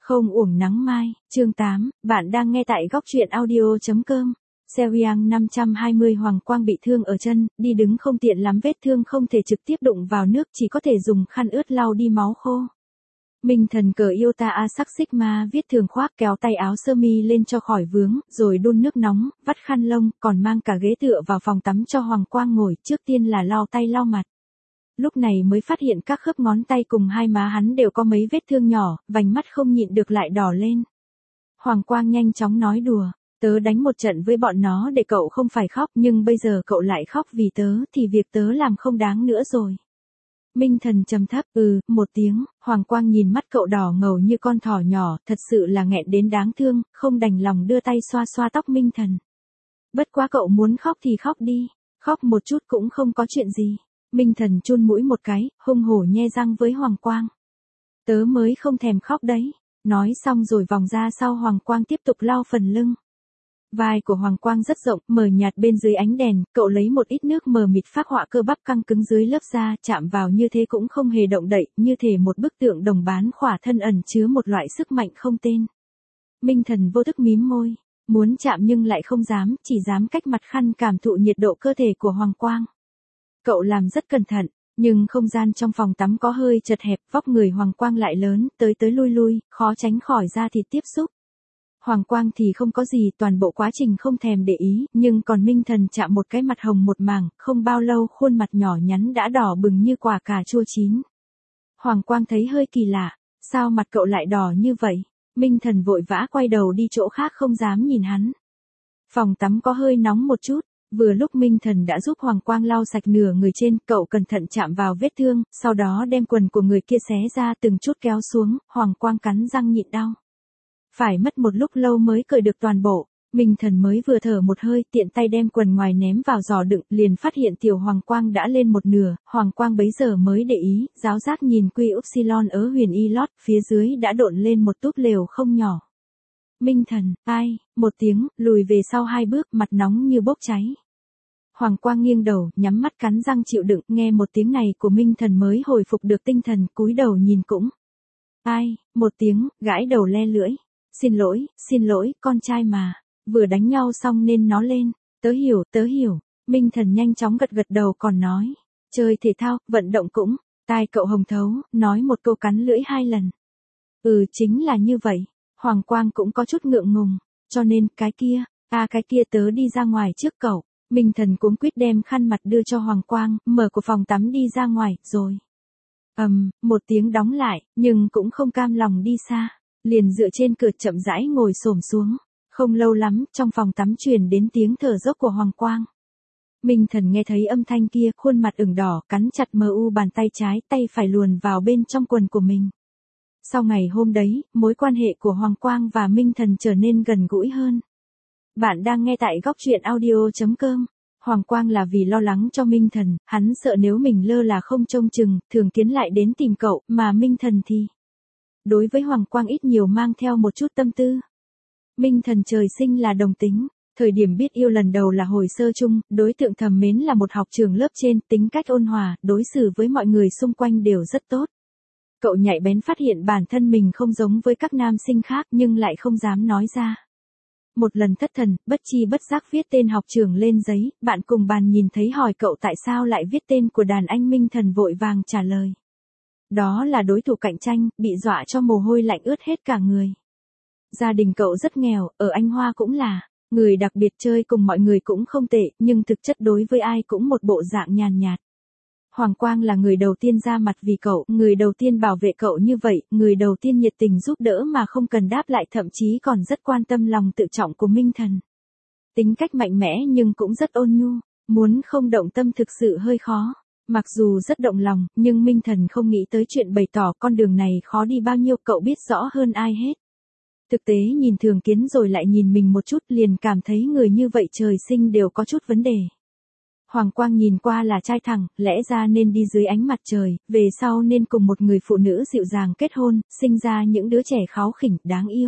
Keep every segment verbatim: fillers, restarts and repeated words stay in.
Không uổng nắng mai, chương tám, bạn đang nghe tại góc truyện audio.com. Seo-yang năm trăm hai mươi Hoàng Quang bị thương ở chân, đi đứng không tiện lắm, vết thương không thể trực tiếp đụng vào nước, chỉ có thể dùng khăn ướt lau đi máu khô. Minh Thần cởi Iota A sắc Sigma viết thường khoác, kéo tay áo sơ mi lên cho khỏi vướng, rồi đun nước nóng, vắt khăn lông, còn mang cả ghế tựa vào phòng tắm cho Hoàng Quang ngồi, trước tiên là lau tay lau mặt. Lúc này mới phát hiện các khớp ngón tay cùng hai má hắn đều có mấy vết thương nhỏ, vành mắt không nhịn được lại đỏ lên. Hoàng Quang nhanh chóng nói đùa, tớ đánh một trận với bọn nó để cậu không phải khóc, nhưng bây giờ cậu lại khóc vì tớ, thì việc tớ làm không đáng nữa rồi. Minh Thần trầm thấp, ừ, một tiếng. Hoàng Quang nhìn mắt cậu đỏ ngầu như con thỏ nhỏ, thật sự là nghẹn đến đáng thương, không đành lòng đưa tay xoa xoa tóc Minh Thần. Bất quá cậu muốn khóc thì khóc đi, khóc một chút cũng không có chuyện gì. Minh Thần chun mũi một cái, hung hổ nhe răng với Hoàng Quang. Tớ mới không thèm khóc đấy. Nói xong rồi vòng ra sau Hoàng Quang tiếp tục lau phần lưng. Vai của Hoàng Quang rất rộng, mờ nhạt bên dưới ánh đèn, cậu lấy một ít nước mờ mịt phác họa cơ bắp căng cứng dưới lớp da, chạm vào như thế cũng không hề động đậy, như thể một bức tượng đồng bán khỏa thân ẩn chứa một loại sức mạnh không tên. Minh Thần vô thức mím môi, muốn chạm nhưng lại không dám, chỉ dám cách mặt khăn cảm thụ nhiệt độ cơ thể của Hoàng Quang. Cậu làm rất cẩn thận, nhưng không gian trong phòng tắm có hơi chật hẹp, vóc người Hoàng Quang lại lớn, tới tới lui lui, khó tránh khỏi da thịt tiếp xúc. Hoàng Quang thì không có gì, toàn bộ quá trình không thèm để ý, nhưng còn Minh Thần chạm một cái mặt hồng một mảng, không bao lâu khuôn mặt nhỏ nhắn đã đỏ bừng như quả cà chua chín. Hoàng Quang thấy hơi kỳ lạ, sao mặt cậu lại đỏ như vậy? Minh Thần vội vã quay đầu đi chỗ khác không dám nhìn hắn. Phòng tắm có hơi nóng một chút. Vừa lúc Minh Thần đã giúp Hoàng Quang lau sạch nửa người trên, cậu cẩn thận chạm vào vết thương, sau đó đem quần của người kia xé ra từng chút kéo xuống, Hoàng Quang cắn răng nhịn đau. Phải mất một lúc lâu mới cởi được toàn bộ, Minh Thần mới vừa thở một hơi, tiện tay đem quần ngoài ném vào giỏ đựng, liền phát hiện tiểu Hoàng Quang đã lên một nửa, Hoàng Quang bấy giờ mới để ý, giáo giác nhìn quy upsilon ở huyền y lót, phía dưới đã độn lên một túp lều không nhỏ. Minh Thần, ai, một tiếng, lùi về sau hai bước, mặt nóng như bốc cháy. Hoàng Quang nghiêng đầu, nhắm mắt cắn răng chịu đựng, nghe một tiếng này của Minh Thần mới hồi phục được tinh thần, cúi đầu nhìn cũng. Ai, một tiếng, gãi đầu le lưỡi. Xin lỗi, xin lỗi, con trai mà. Vừa đánh nhau xong nên nó lên. Tớ hiểu, tớ hiểu. Minh Thần nhanh chóng gật gật đầu còn nói. Chơi thể thao, vận động cũng. Tai cậu hồng thấu, nói một câu cắn lưỡi hai lần. Ừ, chính là như vậy. Hoàng Quang cũng có chút ngượng ngùng. Cho nên, cái kia, à cái kia tớ đi ra ngoài trước cậu. Minh Thần cuống quýt đem khăn mặt đưa cho Hoàng Quang, mở của phòng tắm đi ra ngoài, rồi. ầm, um, một tiếng đóng lại, nhưng cũng không cam lòng đi xa. Liền dựa trên cửa chậm rãi ngồi xổm xuống. Không lâu lắm, trong phòng tắm truyền đến tiếng thở dốc của Hoàng Quang. Minh Thần nghe thấy âm thanh kia, khuôn mặt ửng đỏ, cắn chặt mờ u bàn tay trái, tay phải luồn vào bên trong quần của mình. Sau ngày hôm đấy, mối quan hệ của Hoàng Quang và Minh Thần trở nên gần gũi hơn. Bạn đang nghe tại góc truyện audio.com. Hoàng Quang là vì lo lắng cho Minh Thần, hắn sợ nếu mình lơ là không trông chừng, Thường Kiến lại đến tìm cậu, mà Minh Thần thì... Đối với Hoàng Quang ít nhiều mang theo một chút tâm tư. Minh Thần trời sinh là đồng tính, thời điểm biết yêu lần đầu là hồi sơ chung, đối tượng thầm mến là một học trường lớp trên, tính cách ôn hòa, đối xử với mọi người xung quanh đều rất tốt. Cậu nhạy bén phát hiện bản thân mình không giống với các nam sinh khác nhưng lại không dám nói ra. Một lần thất thần, bất chi bất giác viết tên học trường lên giấy, bạn cùng bàn nhìn thấy hỏi cậu tại sao lại viết tên của đàn anh. Minh Thần vội vàng trả lời. Đó là đối thủ cạnh tranh, bị dọa cho mồ hôi lạnh ướt hết cả người. Gia đình cậu rất nghèo, ở Anh Hoa cũng là, người đặc biệt, chơi cùng mọi người cũng không tệ, nhưng thực chất đối với ai cũng một bộ dạng nhàn nhạt. Hoàng Quang là người đầu tiên ra mặt vì cậu, người đầu tiên bảo vệ cậu như vậy, người đầu tiên nhiệt tình giúp đỡ mà không cần đáp lại, thậm chí còn rất quan tâm lòng tự trọng của Minh Thần. Tính cách mạnh mẽ nhưng cũng rất ôn nhu, muốn không động tâm thực sự hơi khó. Mặc dù rất động lòng, nhưng Minh Thần không nghĩ tới chuyện bày tỏ con đường này khó đi bao nhiêu, cậu biết rõ hơn ai hết. Thực tế nhìn Thường Kiến rồi lại nhìn mình một chút, liền cảm thấy người như vậy trời sinh đều có chút vấn đề. Hoàng Quang nhìn qua là trai thẳng, lẽ ra nên đi dưới ánh mặt trời, về sau nên cùng một người phụ nữ dịu dàng kết hôn, sinh ra những đứa trẻ kháu khỉnh, đáng yêu.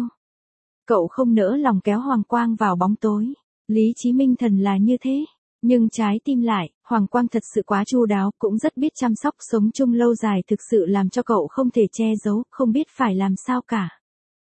Cậu không nỡ lòng kéo Hoàng Quang vào bóng tối. Lý trí Minh Thần là như thế. Nhưng trái tim lại, Hoàng Quang thật sự quá chu đáo, cũng rất biết chăm sóc, sống chung lâu dài thực sự làm cho cậu không thể che giấu, không biết phải làm sao cả.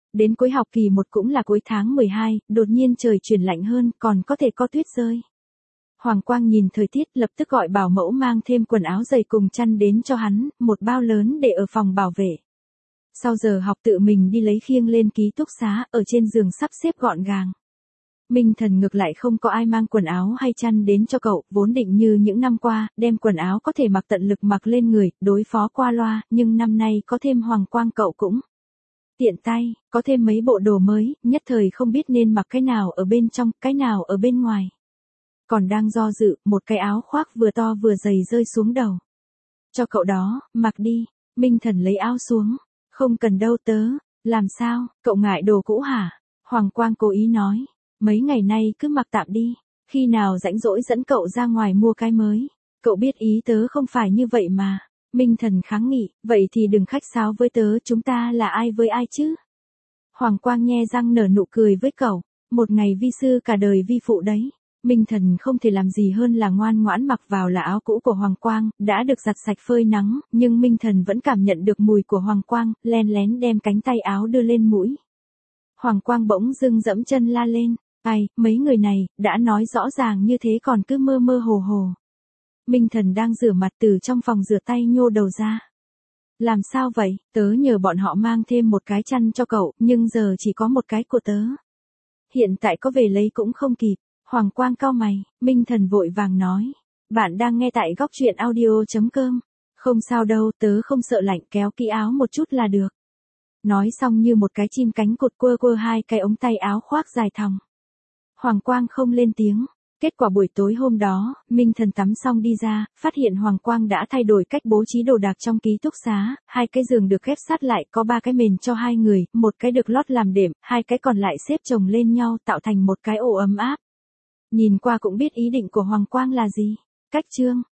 Đến cuối học kỳ một cũng là cuối tháng mười hai, đột nhiên trời chuyển lạnh hơn, còn có thể có tuyết rơi. Hoàng Quang nhìn thời tiết lập tức gọi bảo mẫu mang thêm quần áo dày cùng chăn đến cho hắn, một bao lớn để ở phòng bảo vệ. Sau giờ học tự mình đi lấy khiêng lên ký túc xá, ở trên giường sắp xếp gọn gàng. Minh Thần ngược lại không có ai mang quần áo hay chăn đến cho cậu, vốn định như những năm qua, đem quần áo có thể mặc tận lực mặc lên người, đối phó qua loa, nhưng năm nay có thêm Hoàng Quang cậu cũng tiện tay, có thêm mấy bộ đồ mới, nhất thời không biết nên mặc cái nào ở bên trong, cái nào ở bên ngoài. Còn đang do dự, một cái áo khoác vừa to vừa dày rơi xuống đầu. Cho cậu đó, mặc đi. Minh Thần lấy áo xuống. Không cần đâu tớ. Làm sao, cậu ngại đồ cũ hả? Hoàng Quang cố ý nói. Mấy ngày nay cứ mặc tạm đi. Khi nào rảnh rỗi dẫn cậu ra ngoài mua cái mới. Cậu biết ý tớ không phải như vậy mà. Minh Thần kháng nghị, vậy thì đừng khách sáo với tớ, chúng ta là ai với ai chứ? Hoàng Quang nhe răng nở nụ cười với cậu. Một ngày vi sư cả đời vi phụ đấy. Minh Thần không thể làm gì hơn là ngoan ngoãn mặc vào là áo cũ của Hoàng Quang, đã được giặt sạch phơi nắng, nhưng Minh Thần vẫn cảm nhận được mùi của Hoàng Quang, len lén đem cánh tay áo đưa lên mũi. Hoàng Quang bỗng dưng dẫm chân la lên, ai, mấy người này, đã nói rõ ràng như thế còn cứ mơ mơ hồ hồ. Minh Thần đang rửa mặt từ trong phòng rửa tay nhô đầu ra. Làm sao vậy, tớ nhờ bọn họ mang thêm một cái chăn cho cậu, nhưng giờ chỉ có một cái của tớ. Hiện tại có về lấy cũng không kịp. Hoàng Quang cau mày, Minh Thần vội vàng nói. Bạn đang nghe tại góc truyện audio.com. Không sao đâu, tớ không sợ lạnh, kéo kỹ áo một chút là được. Nói xong như một cái chim cánh cụt quơ quơ hai cái ống tay áo khoác dài thòng. Hoàng Quang không lên tiếng. Kết quả buổi tối hôm đó, Minh Thần tắm xong đi ra, phát hiện Hoàng Quang đã thay đổi cách bố trí đồ đạc trong ký túc xá, hai cái giường được ghép sát lại, có ba cái mền cho hai người, một cái được lót làm đệm, hai cái còn lại xếp chồng lên nhau tạo thành một cái ổ ấm áp. Nhìn qua cũng biết ý định của Hoàng Quang là gì. Cách chương